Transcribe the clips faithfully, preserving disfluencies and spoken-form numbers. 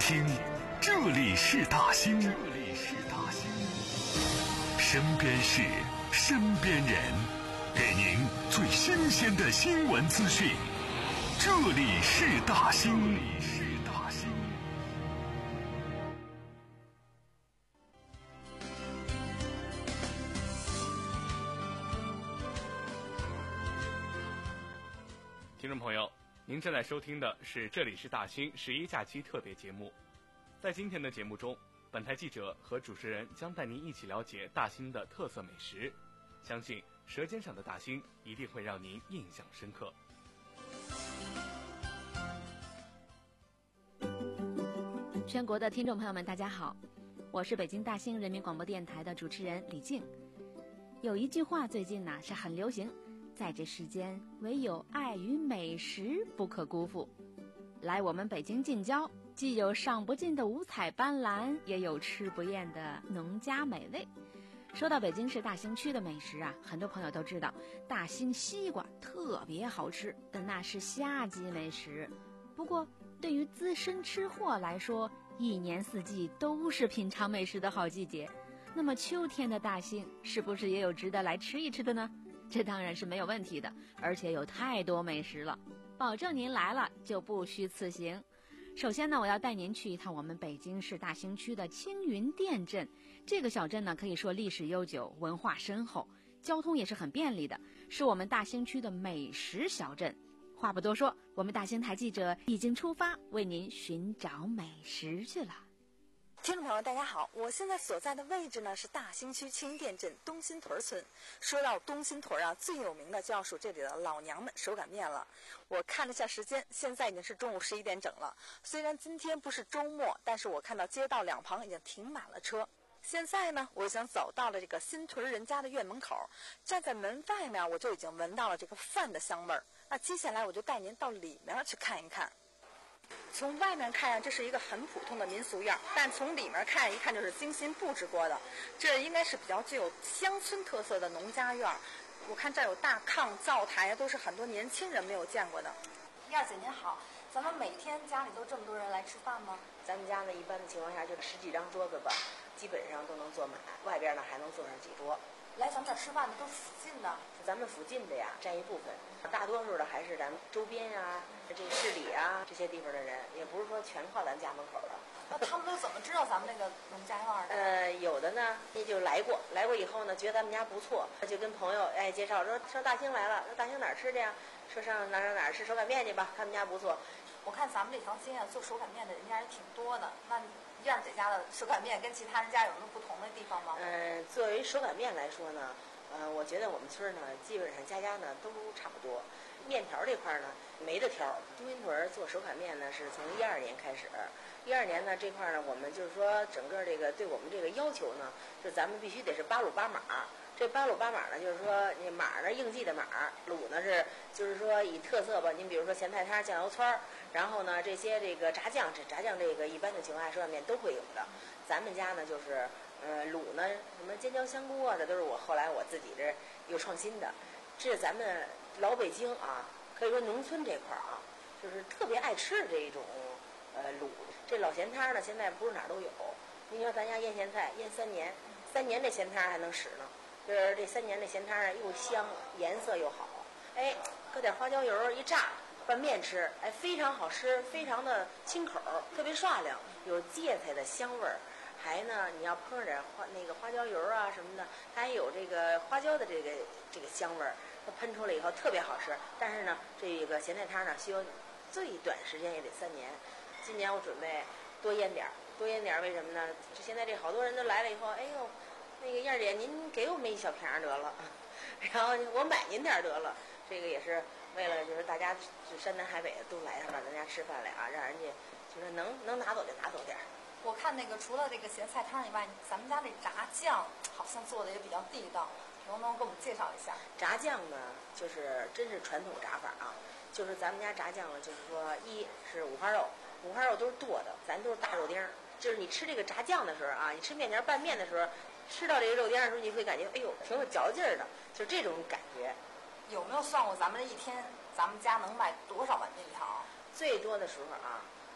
听，这里是大兴，这里是大兴，身边事，身边人，给您最新鲜的新闻资讯。这里是大兴，这里是大兴。 听众朋友，您正在收听的是这里是大兴十一假期特别节目。在今天的节目中，本台记者和主持人将带您一起了解大兴的特色美食，相信舌尖上的大兴一定会让您印象深刻。 全国的听众朋友们大家好，我是北京大兴人民广播电台的主持人李静。有一句话最近呢是很流行，在这世间唯有爱与美食不可辜负。来我们北京近郊，既有赏不尽的五彩斑斓，也有吃不厌的农家美味。说到北京市大兴区的美食啊，很多朋友都知道大兴西瓜特别好吃，但那是夏季美食。不过对于资深吃货来说，一年四季都是品尝美食的好季节。那么秋天的大兴是不是也有值得来吃一吃的呢？这当然是没有问题的，而且有太多美食了，保证您来了就不虚此行。首先呢，我要带您去一趟我们北京市大兴区的青云店镇。这个小镇呢，可以说历史悠久，文化深厚，交通也是很便利的，是我们大兴区的美食小镇。话不多说，我们大兴台记者已经出发，为您寻找美食去了。 听众朋友大家好，我现在所在的位置呢是大兴区青云店镇东新屯村。说到东新屯啊，最有名的就要数这里的老娘们手擀面了。我看了一下时间，现在已经是中午十一点整了。虽然今天不是周末，但是我看到街道两旁已经停满了车。现在呢，我已经走到了这个新屯人家的院门口，站在门外面，我就已经闻到了这个饭的香味儿。那接下来我就带您到里面去看一看。从外面看呀，这是一个很普通的民俗院，但从里面看一看就是精心布置过的。这应该是比较具有乡村特色的农家院。我看这儿有大炕、灶台，都是很多年轻人没有见过的。燕姐您好，咱们每天家里都这么多人来吃饭吗？ 咱们家呢，一般的情况下就十几张桌子吧，基本上都能坐满，外边呢还能坐上几桌。 来咱们这儿吃饭的都是附近的， 是咱们附近的呀，占一部分，大多数的还是咱们周边呀、这个市里啊这些地方的人，也不是说全靠咱家门口的。 那他们都怎么知道咱们那个农家院的？ 呃，有的呢，那就来过，来过以后呢，觉得咱们家不错，就跟朋友哎介绍说上大兴来了，那大兴哪儿吃的呀？说上哪哪哪儿吃手擀面去吧，他们家不错。 我看咱们这条街啊，做手擀面的人家也挺多的。那燕姐家的手擀面跟其他人家有什么不同的地方吗？ 嗯、呃，作为手擀面来说呢，呃，我觉得我们村呢，基本上家家呢都差不多。面条这块呢没得挑，东新屯做手擀面呢是从一二年开始，一二年呢这块呢，我们就是说整个这个对我们这个要求呢，就咱们必须得是八卤八码。这八卤八码呢，就是说你码呢应季的码，卤呢是就是说以特色吧，您比如说咸菜汤、酱油汆，然后呢这些这个炸酱，这炸酱这个一般的情况下手擀面都会有的。咱们家呢就是呃卤呢什么尖椒香菇啊，这都是我后来我自己这有创新的。这是咱们老北京啊，可以说农村这块啊，就是特别爱吃的这一种呃卤。这老咸汤呢，现在不是哪儿都有。你说咱家腌咸菜腌三年，三年这咸汤还能使呢。就是这三年这咸汤啊，又香，颜色又好，哎，搁点花椒油一炸，拌面吃，哎，非常好吃，非常的清口，特别涮亮，有芥菜的香味儿。还呢，你要碰上点花那个花椒油啊什么的，它还有这个花椒的这个这个香味儿，它喷出来以后特别好吃。但是呢，这个咸菜汤呢，需要最短时间也得三年。今年我准备多腌点儿，多腌点儿，为什么呢？现在这好多人都来了以后，哎呦。那个燕姐，您给我们一小瓶得了，然后我买您点得了。这个也是为了就是大家就山南海北都来上咱家吃饭来啊，让人家就是能能拿走就拿走点。 我看那个除了这个咸菜汤以外，咱们家这炸酱好像做的也比较地道，能不能给我们介绍一下？ 炸酱呢，就是真是传统炸法啊，就是咱们家炸酱呢，就是说一是五花肉，五花肉都是剁的，咱都是大肉丁儿。就是你吃这个炸酱的时候啊，你吃面条拌面的时候。吃到这个肉丁的时候，你会感觉哎呦挺有嚼劲儿的，就这种感觉。 有没有算过咱们这一天咱们家能卖多少碗面条？ 最多的时候啊，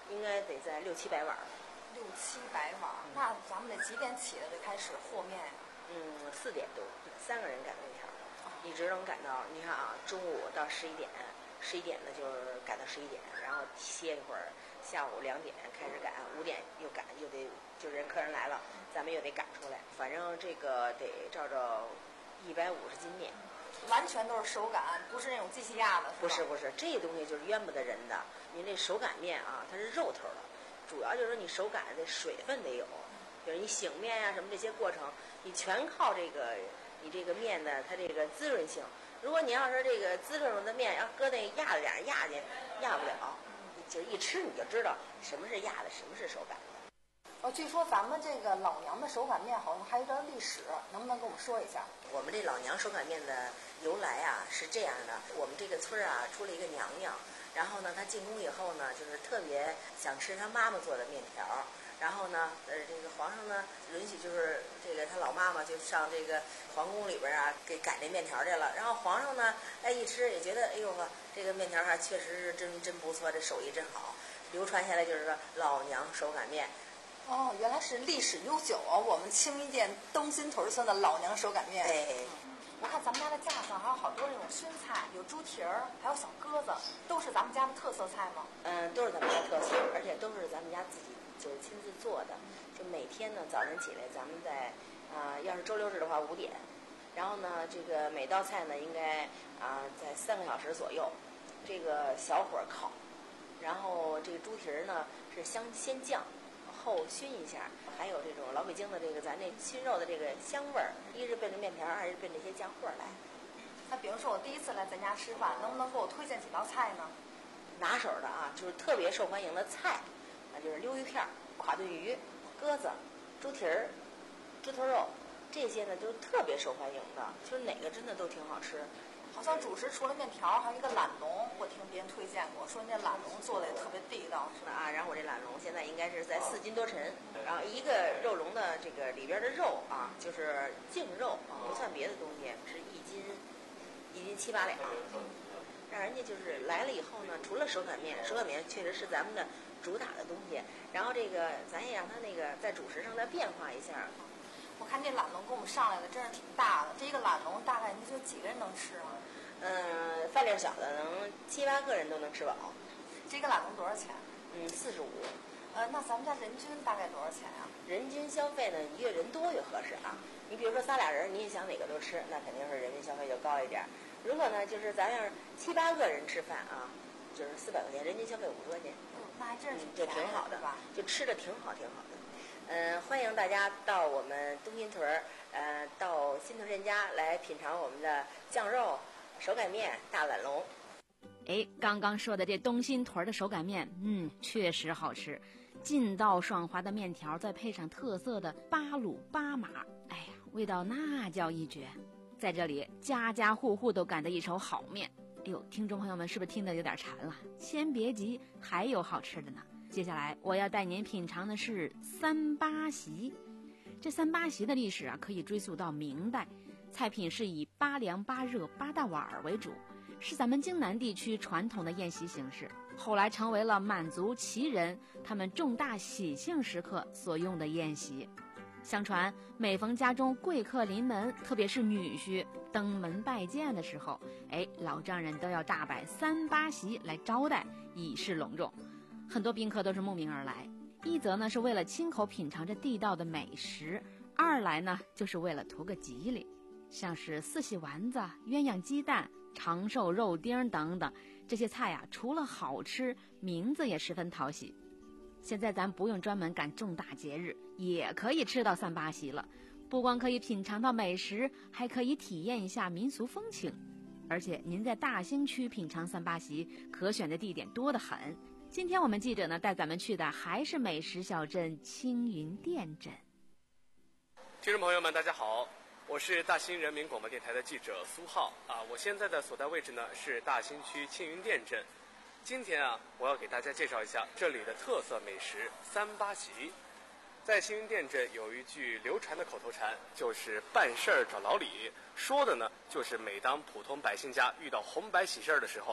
应该得在六七百碗。 六七百碗，嗯、那咱们得几点起来就开始和面呀？ 嗯，四点多，三个人擀面条，哦、一直能擀到，你看啊，中午到十一点，十一点呢就是擀到十一点，然后歇一会儿，下午两点开始擀，五点又擀，又得就人客人来了，咱们又得擀出来，反正这个得照着一百五十斤面。 完全都是手擀，不是那种机器压的。 不是不是，这东西就是冤不得人的。您这手擀面啊，它是肉头的，主要就是说你手擀的水分得有，就是你醒面呀、啊、什么这些过程，你全靠这个你这个面的它这个滋润性。如果你要是这个滋润了的面要搁那压着点压去，压不了，就一吃你就知道什么是压的，什么是手擀的。 哦，据说咱们这个老娘的手擀面好像还有点历史，能不能跟我们说一下？ 我们这老娘手擀面的由来啊是这样的，我们这个村啊出了一个娘娘，然后呢她进宫以后呢，就是特别想吃她妈妈做的面条，然后呢，呃，这个皇上呢允许就是这个他老妈妈就上这个皇宫里边啊给擀这面条去了，然后皇上呢，哎一吃也觉得哎呦呵，这个面条还确实是真真不错，这手艺真好，流传下来就是说老娘手擀面。 哦，原来是历史悠久啊！我们青云店东新屯村的老娘手擀面。 对， 嗯，我看咱们家的架上还有好多那种熏菜，有猪蹄儿，还有小鸽子，都是咱们家的特色菜吗？ 嗯，都是咱们家特色，而且都是咱们家自己就是亲自做的。就每天呢早晨起来，咱们在啊、呃，要是周六日的话五点，然后呢这个每道菜呢应该啊、呃、在三个小时左右，这个小火烤，然后这个猪蹄儿呢是香先酱。后熏一下，还有这种老北京的这个咱这熏肉的这个香味儿，一是奔着面条，二是奔这些酱货来。 那比如说我第一次来咱家吃饭，能不能给我推荐几道菜呢？ 拿手的啊，就是特别受欢迎的菜，那就是溜鱼片、垮炖鱼、鸽子、猪蹄儿、猪头肉，这些呢都特别受欢迎的，就是哪个真的都挺好吃。 好像主食除了面条，还有一个懒龙，我听别人推荐过，说那懒龙做的也特别地道， 是吧？啊，然后我这懒龙现在应该是在四斤多沉，然后一个肉笼的这个里边的肉啊，就是净肉，不算别的东西，是一斤一斤七八两，让人家就是来了以后呢，除了手擀面，手擀面确实是咱们的主打的东西，然后这个咱也让它那个在主食上再变化一下。 我看这懒龙给我们上来的真是挺大的，这一个懒龙大概你就几个人能吃啊？ 嗯，饭量小的能七八个人都能吃饱。 这个懒龙多少钱？ 嗯，四十五。 呃，那咱们家人均大概多少钱啊？ 人均消费呢，越人多越合适啊。你比如说仨俩人，你也想哪个都吃，那肯定是人均消费就高一点。如果呢，就是咱要是七八个人吃饭啊，就是四百块钱，人均消费五十块钱。 嗯，那还真是就挺好的吧？ 就吃的挺好，挺好的。嗯，欢迎大家到我们东新屯儿，呃，到新屯人家来品尝我们的酱肉、手擀面、大懒龙。 哎，刚刚说的这东新屯的手擀面，嗯，确实好吃，劲道爽滑的面条，再配上特色的八卤八码，哎呀，味道那叫一绝。在这里，家家户户都赶得一手好面。哎呦，听众朋友们是不是听得有点馋了？先别急，还有好吃的呢。接下来我要带您品尝的是三八席。这三八席的历史啊，可以追溯到明代，菜品是以八凉八热八大碗为主，是咱们京南地区传统的宴席形式，后来成为了满族旗人他们重大喜庆时刻所用的宴席。相传每逢家中贵客临门，特别是女婿登门拜见的时候，哎，老丈人都要大摆三八席来招待，以示隆重。很多宾客都是慕名而来，一则呢是为了亲口品尝这地道的美食，二来呢就是为了图个吉利，像是四喜丸子、鸳鸯鸡蛋、长寿肉丁等等，这些菜啊除了好吃，名字也十分讨喜。现在咱不用专门赶重大节日，也可以吃到三八席了，不光可以品尝到美食，还可以体验一下民俗风情。而且您在大兴区品尝三八席，可选的地点多得很。今天我们记者呢带咱们去的还是美食小镇青云店镇。 听众朋友们，大家好，我是大兴人民广播电台的记者苏浩啊。我现在的所在位置呢是大兴区青云店镇。今天啊，我要给大家介绍一下这里的特色美食三八席。在青云店镇有一句流传的口头禅，就是办事儿找老李，说的呢就是每当普通百姓家遇到红白喜事儿的时候，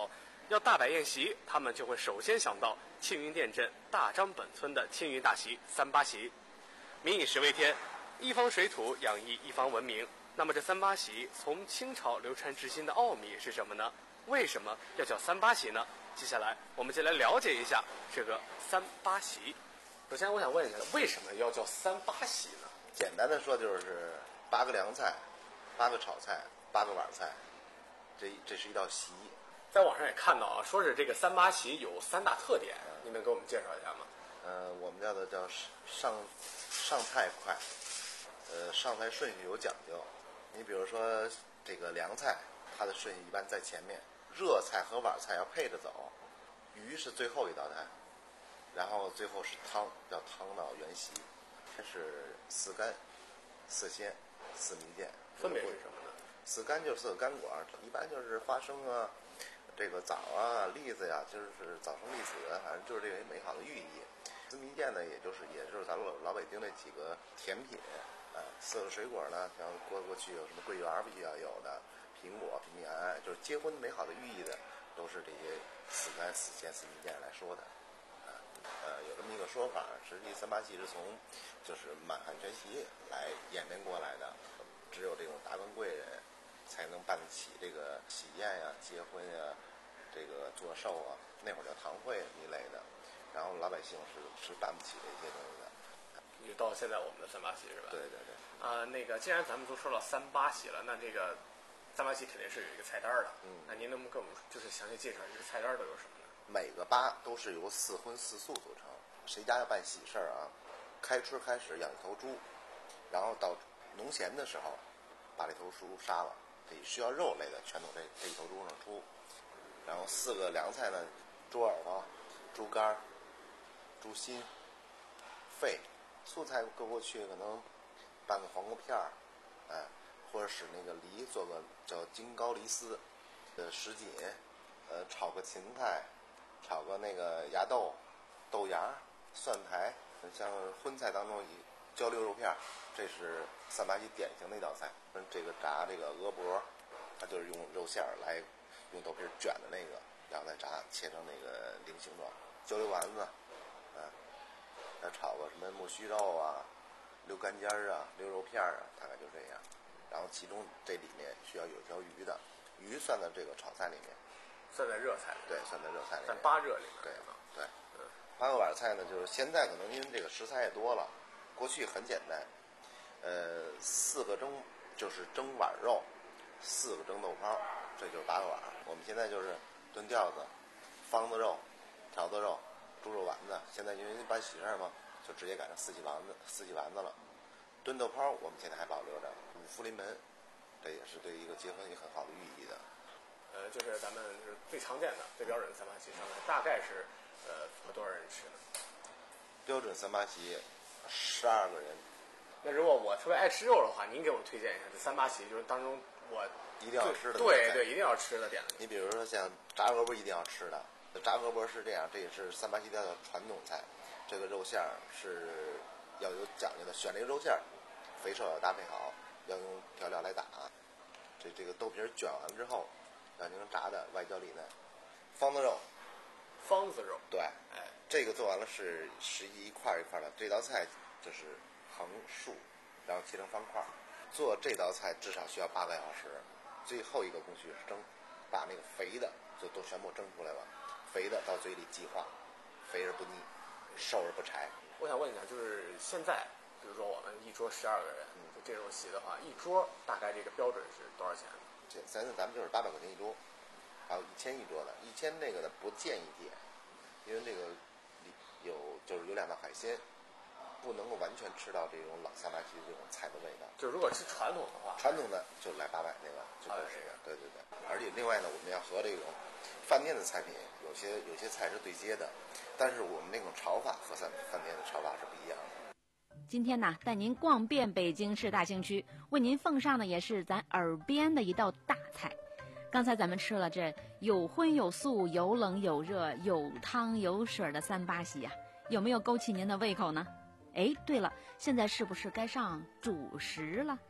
要大摆宴席，他们就会首先想到庆云店镇大张本村的庆云大席三八席。民以食为天，一方水土养育一方文明。那么这三八席从清朝流传至今的奥秘是什么呢？为什么要叫三八席呢？接下来我们就来了解一下这个三八席。首先我想问一下，为什么要叫三八席呢？ 简单的说就是八个凉菜，八个炒菜，八个碗菜，这这是一道席。 在网上也看到啊，说是这个三八席有三大特点，您能给我们介绍一下吗？ 呃，我们叫的叫上上菜快，呃，上菜顺序有讲究。你比如说这个凉菜，它的顺序一般在前面，热菜和碗菜要配着走，鱼是最后一道菜，然后最后是汤，叫汤到原席。这是四干、四鲜、四蜜饯， 分别是什么呢？ 四干就是四个干果，一般就是花生啊。这个枣啊、栗子呀、啊，就是早生丽子，反正就是这个美好的寓意。四蜜饯呢，也就是也就是咱老老北京那几个甜品，啊，四个水果呢，像过过去有什么桂圆必须要有的，苹果、蜜柑，就是结婚美好的寓意的，都是这些四干、四鲜、四蜜饯来说的。啊，呃，有这么一个说法，实际三八席是从就是满汉全席来演变过来的，只有这种达官贵人才能办得起这个喜宴呀、结婚呀、这个做寿啊，那会儿叫堂会一类的，然后老百姓是是办不起这些东西的。 就到现在我们的三八席是吧？ 对对对。 啊、呃，那个既然咱们都说到三八席了，那这个三八席肯定是有一个菜单的。嗯。那您能不能给我们就是详细介绍这个菜单都有什么呢？ 每个八都是由四荤四素组成。谁家要办喜事儿啊，开春开始养一头猪，然后到农闲的时候把这头猪杀了。这需要肉类的全都这这一头猪上出，然后四个凉菜呢，猪耳朵、猪肝、猪心、肺。素菜搁过去可能拌个黄瓜片儿，哎，或者使那个梨做个叫京高梨丝，呃，什锦，呃，炒个芹菜，炒个那个芽豆、豆芽、蒜苔，像荤菜当中以焦溜肉片，这是三八席典型的一道菜。这个炸这个鹅脖，它就是用肉馅儿来用豆皮卷的那个，然后再炸切成那个菱形状。焦溜丸子，啊，再炒个什么木须肉啊、溜干尖儿啊、溜肉片儿啊，大概就这样。然后其中这里面需要有条鱼的，鱼算在这个炒菜里面， 算在热菜里面。 对，算在热菜里面。 算八热里面。 对对。嗯。八个碗菜呢，就是现在可能因为这个食材也多了，过去很简单，呃，四个蒸就是蒸碗肉，四个蒸豆泡，这就是八个碗。我们现在就是炖吊子、方子肉、条子肉、猪肉丸子。现在因为办喜事嘛，就直接改成四季丸子、四季丸子了。炖豆泡我们现在还保留着五福临门，这也是对一个结婚一个很好的寓意的。 呃，就是咱们是最常见的、最标准的三八席上来，大概是呃符合多少人吃呢？ 标准三八席十二个人。 那如果我特别爱吃肉的话，您给我推荐一下这三八席，就是当中我一定要吃的。 对对，一定要吃的点。 你比如说像炸鹅脖一定要吃的，炸鹅脖是这样，这也是三八席的传统菜。这个肉馅儿是要有讲究的，选这个肉馅儿，肥瘦要搭配好，要用调料来打。这这个豆皮卷完之后，要进行炸的，外焦里嫩。方子肉， 方子肉， 对， 哎， 这个做完了是十一块一块的，这道菜就是横竖，然后切成方块。做这道菜至少需要八个小时，最后一个工序是蒸，把那个肥的就都全部蒸出来了，肥的到嘴里即化，肥而不腻，瘦而不柴。 我想问一下，就是现在，比如说我们一桌十二个人，嗯，就这种席的话，一桌大概这个标准是多少钱？ 这咱咱们就是八百块钱一桌，还有一千一桌的，一千那个的不建议点，因为这个有就是有两道海鲜。不能够完全吃到这种老三八席这种菜的味道。 就如果吃传统的话， 传统的就来八百那个，就够这个。对对对。而且另外呢，我们要和这种饭店的菜品，有些有些菜是对接的，但是我们那种炒法和饭饭店的炒法是不一样的。 今天呢，带您逛遍北京市大兴区，为您奉上的也是咱耳边的一道大菜。刚才咱们吃了这有荤有素、有冷有热、有汤有水的三八席呀、啊，有没有勾起您的胃口呢？哎，对了，现在是不是该上主食了？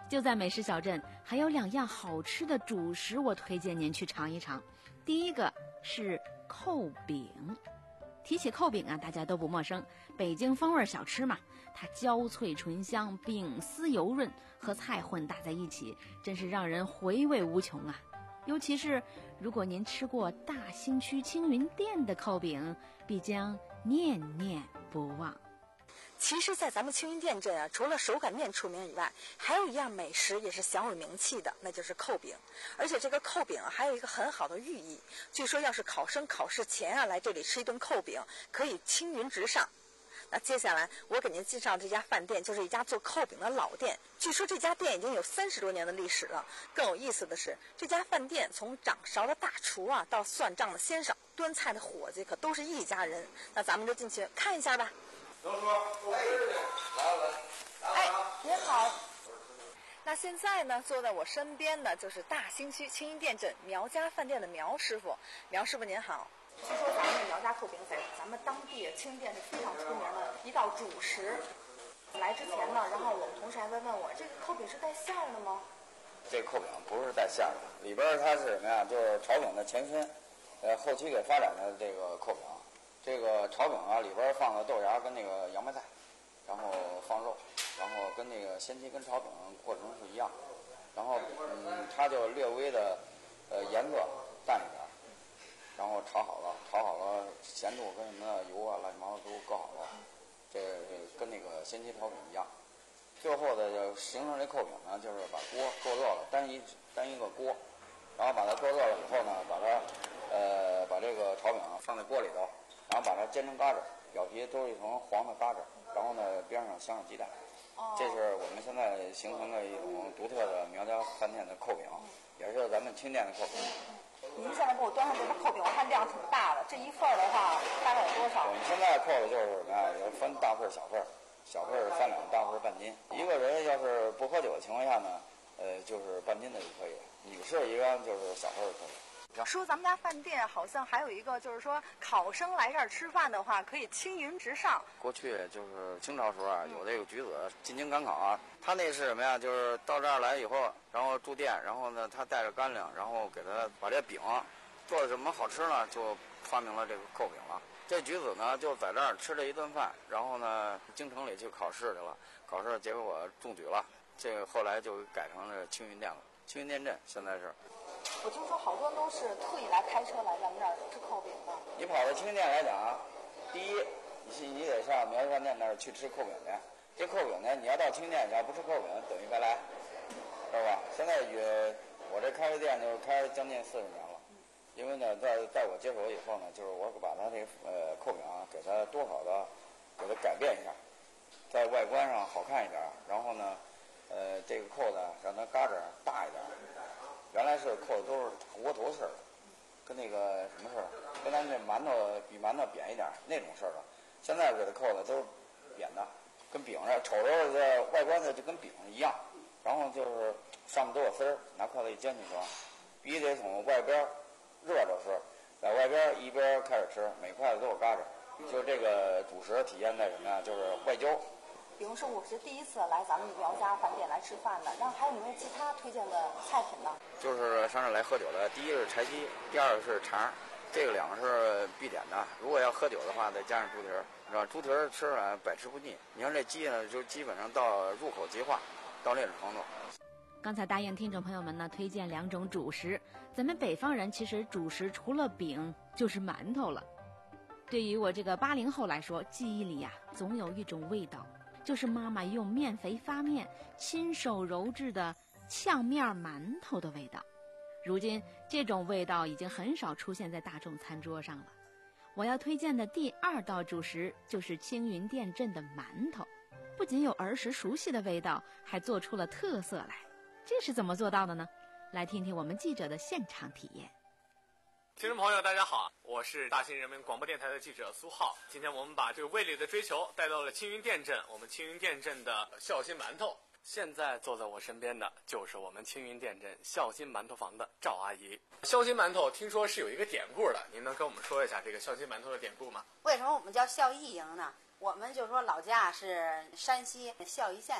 就在美食小镇，还有两样好吃的主食，我推荐您去尝一尝。第一个是扣饼。提起扣饼啊，大家都不陌生，北京风味小吃嘛，它焦脆醇香，饼丝油润，和菜混搭在一起，真是让人回味无穷啊。尤其是如果您吃过大兴区青云店的扣饼，必将念念不忘。 其实，在咱们青云店镇啊，除了手擀面出名以外，还有一样美食也是享有名气的，那就是扣饼。而且这个扣饼啊，还有一个很好的寓意。据说，要是考生考试前啊来这里吃一顿扣饼，可以青云直上。那接下来我给您介绍这家饭店，就是一家做扣饼的老店。据说这家店已经有三十多年的历史了。更有意思的是，这家饭店从掌勺的大厨啊，到算账的先生、端菜的伙计，可都是一家人。那咱们就进去看一下吧。 刘叔，哎，来了来， 哎，您好。那现在呢，坐在我身边的就是大兴区青云店镇苗家饭店的苗师傅。苗师傅您好。据说咱们的苗家扣饼在咱们当地青云店是非常出名的一道主食。来之前呢，然后我们同事还在问我，这个扣饼是带馅儿的吗？ 这个扣饼不是带馅儿的，里边它是什么呀？就是炒饼的前身，呃，后期给发展的这个扣饼。这个炒饼啊，里边放了豆芽跟那个洋白菜，然后放肉，然后跟那个先期跟炒饼过程是一样，然后嗯，它就略微的呃颜色淡一点，然后炒好了，炒好了咸度跟什么油啊乱七八糟都搁好了，这跟那个先期炒饼一样。最后的就形成这扣饼呢，就是把锅做热了，单一单一个锅，然后把它做热了以后呢，把它呃把这个炒饼放在锅里头。然后把它煎成嘎吱，表皮都是一层黄的嘎吱，然后呢边上镶上鸡蛋，哦、这是我们现在形成的一种独特的苗家饭店的扣饼，也是咱们青店的扣饼。 您现在给我端上这个扣饼，我看量挺大的，这一份的话大概有多少？ 我们现在扣的就是什么呀？也分大份小份，小份三两，大份半斤。一个人要是不喝酒的情况下呢，呃，就是半斤的就可以。女士一般就是小份可以。 说咱们家饭店好像还有一个，就是说考生来这儿吃饭的话，可以青云直上。 过去就是清朝时候啊，有这个举子进京赶考啊，他那是什么呀？就是到这儿来以后，然后住店，然后呢，他带着干粮，然后给他把这饼做的什么好吃呢，就发明了这个扣饼了。这举子呢，就在这儿吃了一顿饭，然后呢，京城里去考试去了，考试结果中举了，这个后来就改成了青云店了，青云店镇现在是。 我听说好多都是特意来开车来咱们这儿吃扣饼的。 你跑到青云店来讲啊，第一，你你得上苗家饭店那儿去吃扣饼去。这扣饼呢，你要到青云店你要不吃扣饼，等于白来，知道吧？现在也我这开的店就是开将近四十年了，因为呢，在在我接手以后呢，就是我把它这呃扣饼啊，给它多少的给它改变一下，在外观上好看一点，然后呢，呃，这个扣子让它嘎吱大一点。原来是扣的都是窝头似的，跟那个什么似的，跟咱这馒头比馒头扁一点那种似的。现在给它扣的都是扁的，跟饼似的，瞅着这外观的就跟饼一样。然后就是上面都有丝儿，拿筷子一煎就行。必须得从外边热着吃，在外边一边开始吃，每筷子都有嘎吱。就这个主食体现在什么呀？就是外焦。 比如说我是第一次来咱们苗家饭店来吃饭的，那还有没有其他推荐的菜品呢？ 就是上这来喝酒的，第一个是柴鸡，第二个是肠，这个两个是必点的。如果要喝酒的话，再加上猪蹄儿，是吧？猪蹄儿吃啊百吃不腻。你看这鸡呢，就基本上到入口即化，到那种程度。 刚才答应听众朋友们呢推荐两种主食，咱们北方人其实主食除了饼就是馒头了。对于我这个八零后来说，记忆里呀、啊、总有一种味道。就是妈妈用面肥发面亲手揉制的炝面馒头的味道。如今这种味道已经很少出现在大众餐桌上了。我要推荐的第二道主食就是青云店镇的馒头，不仅有儿时熟悉的味道，还做出了特色来。这是怎么做到的呢？来听听我们记者的现场体验。 听众朋友大家好，我是大兴人民广播电台的记者苏浩。今天我们把这个味蕾的追求带到了青云店镇，我们青云店镇的孝心馒头。现在坐在我身边的就是我们青云店镇孝心馒头坊的赵阿姨。孝心馒头听说是有一个典故的，您能跟我们说一下这个孝心馒头的典故吗？ 为什么我们叫孝义营呢？我们就说老家是山西孝义县的，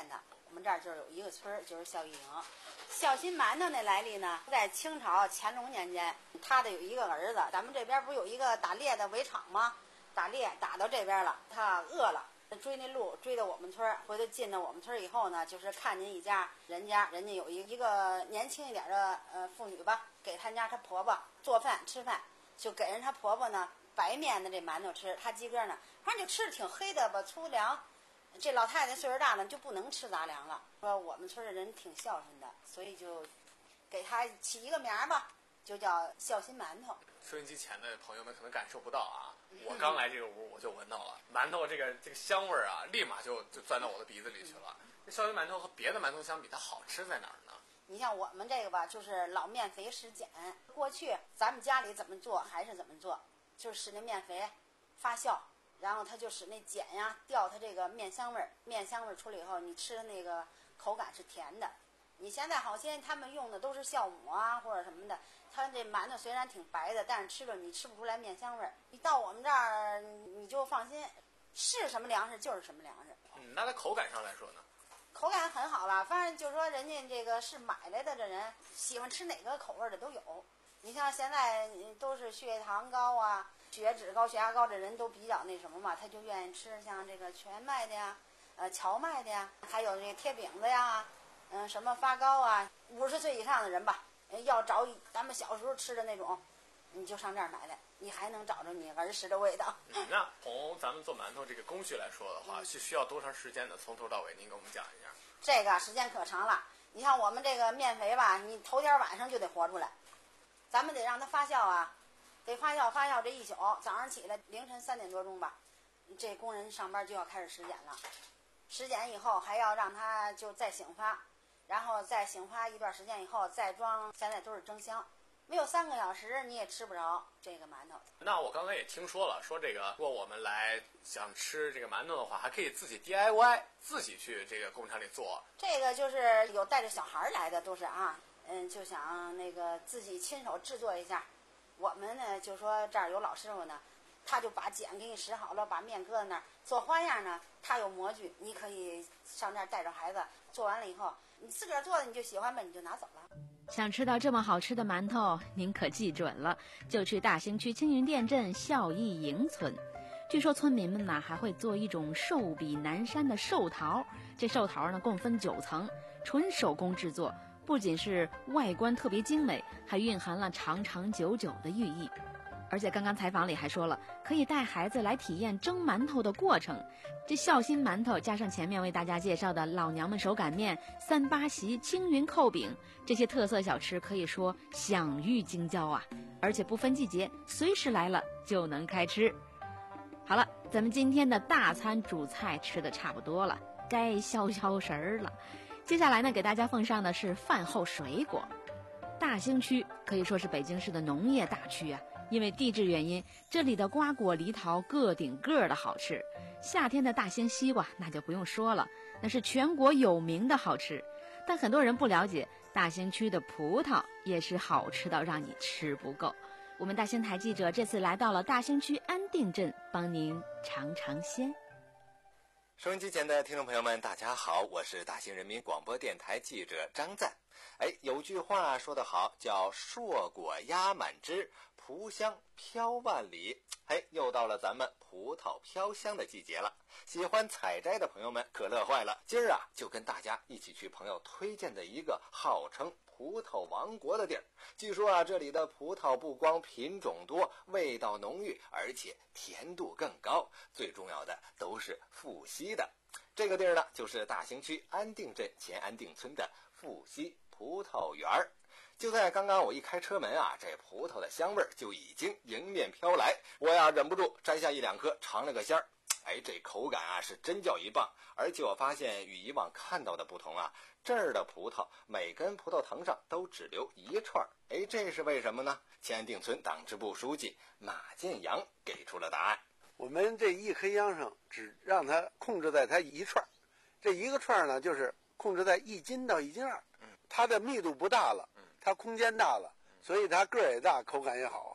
我们这儿就有一个村儿，就是孝义营。孝心馒头的来历呢，在清朝乾隆年间，他的有一个儿子，咱们这边不是有一个打猎的围场吗？打猎打到这边了，他饿了，追那鹿追到我们村儿，回头进到我们村儿以后呢，就是看见一家人家，人家有一一个年轻一点的呃妇女吧，给他家她婆婆做饭吃饭，就给人她婆婆呢白面的这馒头吃，她自个儿呢，反正就吃的挺黑的吧，粗粮。这老太太岁数大了就不能吃杂粮了，说我们村的人挺孝顺的，所以就给她起一个名儿吧，就叫孝心馒头。 收音机前的朋友们可能感受不到啊，我刚来这个屋我就闻到了馒头这个这个香味儿啊，立马就就钻到我的鼻子里去了。这孝心馒头和别的馒头相比，它好吃在哪儿呢？ 你像我们这个吧，就是老面肥实碱。过去咱们家里怎么做还是怎么做，就是使那面肥发酵，然后它就使那碱呀掉它这个面香味儿，面香味儿出来以后，你吃的那个口感是甜的。你现在好些他们用的都是酵母啊或者什么的，它这馒头虽然挺白的，但是吃了你吃不出来面香味儿。你到我们这儿你就放心，是什么粮食就是什么粮食。 嗯，那它口感上来说呢？ 口感很好了，反正就是说人家这个是买来的，这人喜欢吃哪个口味的都有。你像现在都是血糖高啊、血脂高、血压高的人都比较那什么嘛，他就愿意吃像这个全麦的呀、呃荞麦的呀，还有这个贴饼子呀，嗯、呃、什么发糕啊。五十岁以上的人吧，要找咱们小时候吃的那种，你就上这儿买来，你还能找着你儿时的味道。 嗯、那从咱们做馒头这个工序来说的话，是需要多长时间的？从头到尾您给我们讲一下。 这个时间可长了，你像我们这个面肥吧，你头天晚上就得和出来，咱们得让它发酵啊，得发酵发酵这一宿，早上起来凌晨三点多钟吧，这工人上班就要开始实碱了，实碱以后还要让它就再醒发，然后再醒发一段时间以后再装，现在都是蒸箱，没有三个小时你也吃不着这个馒头。 那我刚才也听说了，说这个如果我们来想吃这个馒头的话，还可以自己 D I Y， 自己去这个工厂里做。 这个就是有带着小孩来的都是啊，嗯，就想那个自己亲手制作一下。我们呢就说这儿有老师傅呢，他就把碱给你使好了，把面搁在那儿做花样呢，他有模具，你可以上这儿带着孩子，做完了以后你自个儿做的你就喜欢呗，你就拿走了。 想吃到这么好吃的馒头，您可记准了，就去大兴区青云店镇孝义营村。据说村民们呢还会做一种寿比南山的寿桃，这寿桃呢共分九层，纯手工制作，不仅是外观特别精美，还蕴含了长长久久的寓意。而且刚刚采访里还说了，可以带孩子来体验蒸馒头的过程。这孝心馒头加上前面为大家介绍的老娘们手擀面、三八席、青云扣饼，这些特色小吃可以说享誉京郊啊！而且不分季节，随时来了就能开吃。好了，咱们今天的大餐主菜吃的差不多了，该消消食儿了。接下来呢，给大家奉上的是饭后水果。大兴区可以说是北京市的农业大区啊。因为地质原因，这里的瓜果梨桃个顶个的好吃。夏天的大兴西瓜那就不用说了，那是全国有名的好吃。但很多人不了解，大兴区的葡萄也是好吃到让你吃不够。我们大兴台记者这次来到了大兴区安定镇，帮您尝尝鲜。 收音机前的听众朋友们，大家好，我是大兴人民广播电台记者张赞。哎，有句话说得好，叫硕果压满枝，葡香飘万里。哎，又到了咱们葡萄飘香的季节了，喜欢采摘的朋友们可乐坏了。今儿啊，就跟大家一起去朋友推荐的一个号称葡萄王国的地儿。据说啊，这里的葡萄不光品种多，味道浓郁，而且甜度更高，最重要的都是富硒的。这个地儿呢，就是大兴区安定镇前安定村的富硒葡萄园儿。就在刚刚我一开车门啊，这葡萄的香味就已经迎面飘来，我呀忍不住摘下一两颗尝了个鲜儿。哎，这口感啊是真叫一棒，而且我发现与以往看到的不同啊，这儿的葡萄每根葡萄藤上都只留一串。哎，这是为什么呢？前安定村党支部书记马建阳给出了答案。 我们这一颗秧上只让它控制在它一串，这一个串呢就是控制在一斤到一斤二，它的密度不大了，它空间大了，所以它个儿也大，口感也好。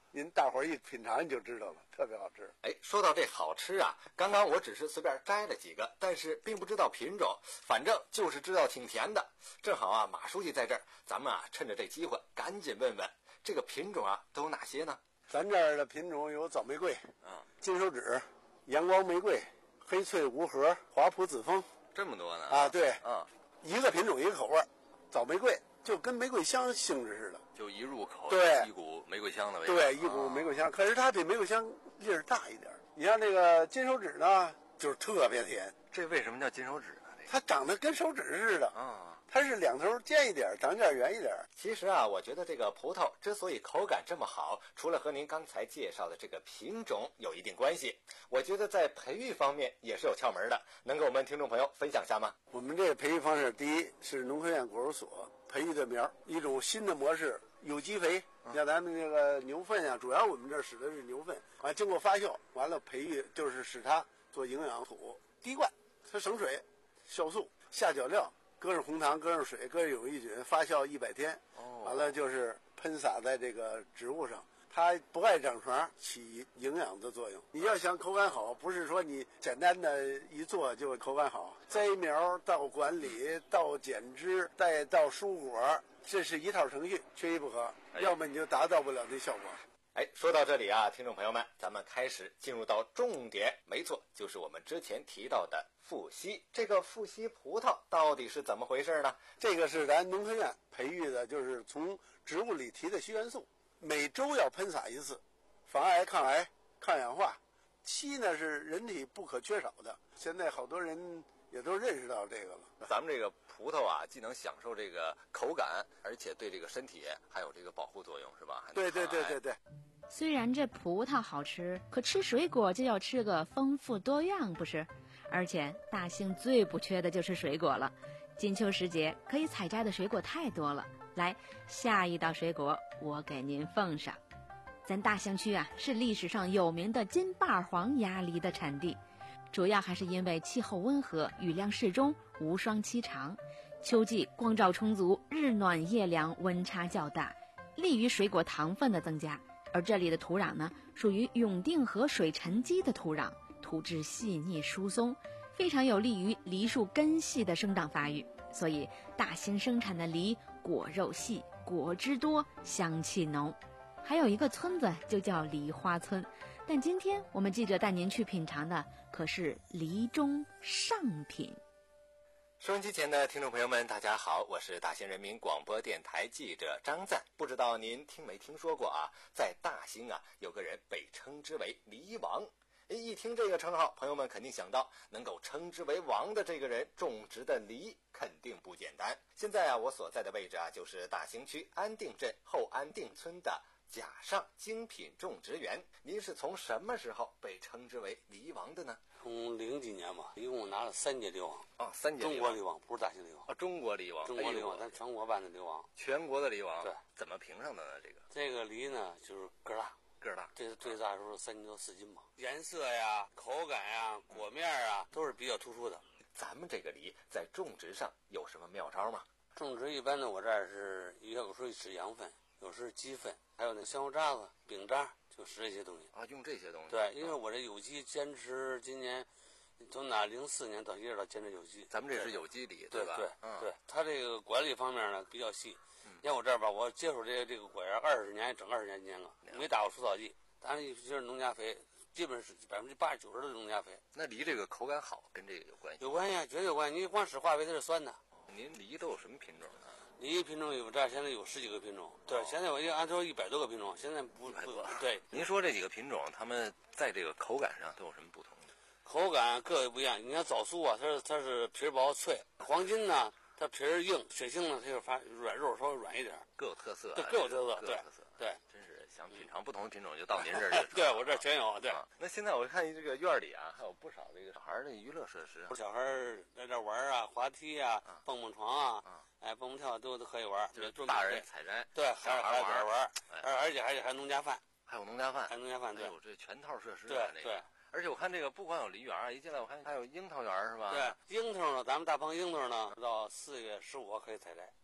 您大伙儿一品尝你就知道了，特别好吃。 哎，说到这好吃啊，刚刚我只是随便摘了几个，但是并不知道品种，反正就是知道挺甜的。正好啊，马书记在这儿，咱们啊趁着这机会赶紧问问这个品种啊都有哪些呢？ 咱这儿的品种有枣玫瑰、 啊、 金手指、阳光玫瑰、黑翠无核、华普紫枫， 这么多呢？ 啊，对， 啊， 一个品种一个口味。枣玫瑰就跟玫瑰香性质似的， 就一入口对一股玫瑰香的味道， 对，一股玫瑰香。啊、可是它比玫瑰香粒儿大一点。你像这个金手指呢，就是特别甜。 这为什么叫金手指呢？ 它长得跟手指似的啊， 它是两头尖一点，长点圆一点。 其实啊，我觉得这个葡萄之所以口感这么好，除了和您刚才介绍的这个品种有一定关系，我觉得在培育方面也是有窍门的，能给我们听众朋友分享一下吗？ 我们这个培育方式，第一是农科院果蔬所培育的苗，一种新的模式，有机肥。像咱们这个牛粪啊，主要我们这使的是牛粪，完经过发酵，完了培育就是使它做营养土，滴灌，它省水，酵素，下脚料，搁上红糖，搁上水，搁上有益菌，发酵一百天，完了就是喷洒在这个植物上。它不爱长床，起营养的作用。你要想口感好，不是说你简单的一做就口感好。栽苗到管理到剪枝再到蔬果，这是一套程序，缺一不可，要么你就达到不了那效果。 哎，说到这里啊，听众朋友们，咱们开始进入到重点，没错，就是我们之前提到的富硒。这个富硒葡萄到底是怎么回事呢？ 这个是咱农科院培育的，就是从植物里提的硒元素。每周要喷洒一次，防癌、抗癌、抗氧化。硒呢是人体不可缺少的，现在好多人也都认识到这个了。 咱们这个葡萄啊，既能享受这个口感，而且对这个身体还有这个保护作用，是吧？ 对对对对对。 虽然这葡萄好吃，可吃水果就要吃个丰富多样，不是？而且大兴最不缺的就是水果了。金秋时节可以采摘的水果太多了。来，下一道水果我给您奉上。咱大兴区啊，是历史上有名的金瓣黄鸭梨的产地，主要还是因为气候温和，雨量适中，无霜期长，秋季光照充足，日暖夜凉，温差较大，利于水果糖分的增加。而这里的土壤呢，属于永定河水沉积的土壤，土质细腻疏松，非常有利于梨树根系的生长发育。所以大兴生产的梨果肉细，果汁多，香气浓。还有一个村子就叫梨花村，但今天我们记者带您去品尝的可是梨中上品。 收音机前的听众朋友们，大家好，我是大兴人民广播电台记者张赞。不知道您听没听说过啊，在大兴啊，有个人被称之为梨王。一听这个称号，朋友们肯定想到能够称之为王的这个人种植的梨肯定不简单。现在啊，我所在的位置啊，就是大兴区安定镇后安定村的甲上精品种植园。您是从什么时候被称之为梨王的呢？ 从零几年吧，一共拿了三届梨王。 哦，三届中国梨王，不是大兴梨王。 哦，中国梨王， 中国梨王，咱全国办的梨王。 全国的梨王， 对， 怎么评上的呢？这个这个梨呢，就是个大。 个大， 这是最大时候三斤多四斤吧。颜色呀、口感呀、果面啊，都是比较突出的。 咱们这个梨在种植上有什么妙招吗？ 种植一般的，我这儿是有时候使羊粪，有时鸡粪，还有那香油渣子、饼渣，就使这些东西啊。用这些东西。 对，因为我这有机坚持，今年从哪零四年到一直到坚持有机。 咱们这是有机梨， 对吧？ 对， 嗯， 对，它这个管理方面呢比较细。像我这儿吧，我接触这个这个果园二十年，整二十年间了，没打过除草剂。当然就是农家肥，基本是百分之八十九十的农家肥。 那梨这个口感好，跟这个有关系？ 有关系啊，绝对有关系。你光使化肥它是酸的。 您梨都有什么品种呢？ 梨品种有这儿现在有十几个品种，对，现在我就按照一百多个品种，现在不不对。 您说这几个品种，它们在这个口感上都有什么不同呢？ 口感各有不一样。你看枣酥啊，它是它是皮薄脆；黄金呢，它皮儿硬；雪杏呢，它就发软，肉稍微软一点， 各有特色。 对，各有特色，对对。 真是想品尝不同的品种，就到您这儿去。 对我这儿全有。对、 啊，那现在我看这个院里啊，还有不少这个小孩的娱乐设施啊， 小孩在这玩啊，滑梯啊，蹦蹦床啊，啊哎，蹦蹦跳都都可以玩。 就是大人采摘， 对， 小孩玩玩， 哎、 而而且还还农家饭， 还有农家饭， 还有农家饭，对， 哎呦，这全套设施、啊， 对、 这个、 对。 而且我看这个不光有梨园啊，一进来我看还有樱桃园是吧？ 对，樱桃呢，咱们大棚樱桃呢，到四月十五号可以采摘。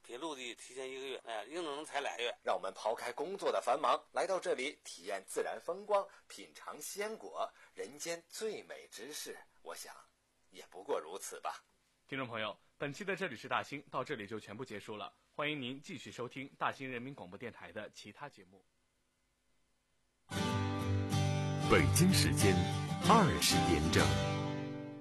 比陆地提前一个月，哎，应征能才俩月。 让我们抛开工作的繁忙，来到这里体验自然风光，品尝鲜果，人间最美之事，我想也不过如此吧。 听众朋友，本期的这里是大兴到这里就全部结束了，欢迎您继续收听大兴人民广播电台的其他节目。 北京时间二十点整。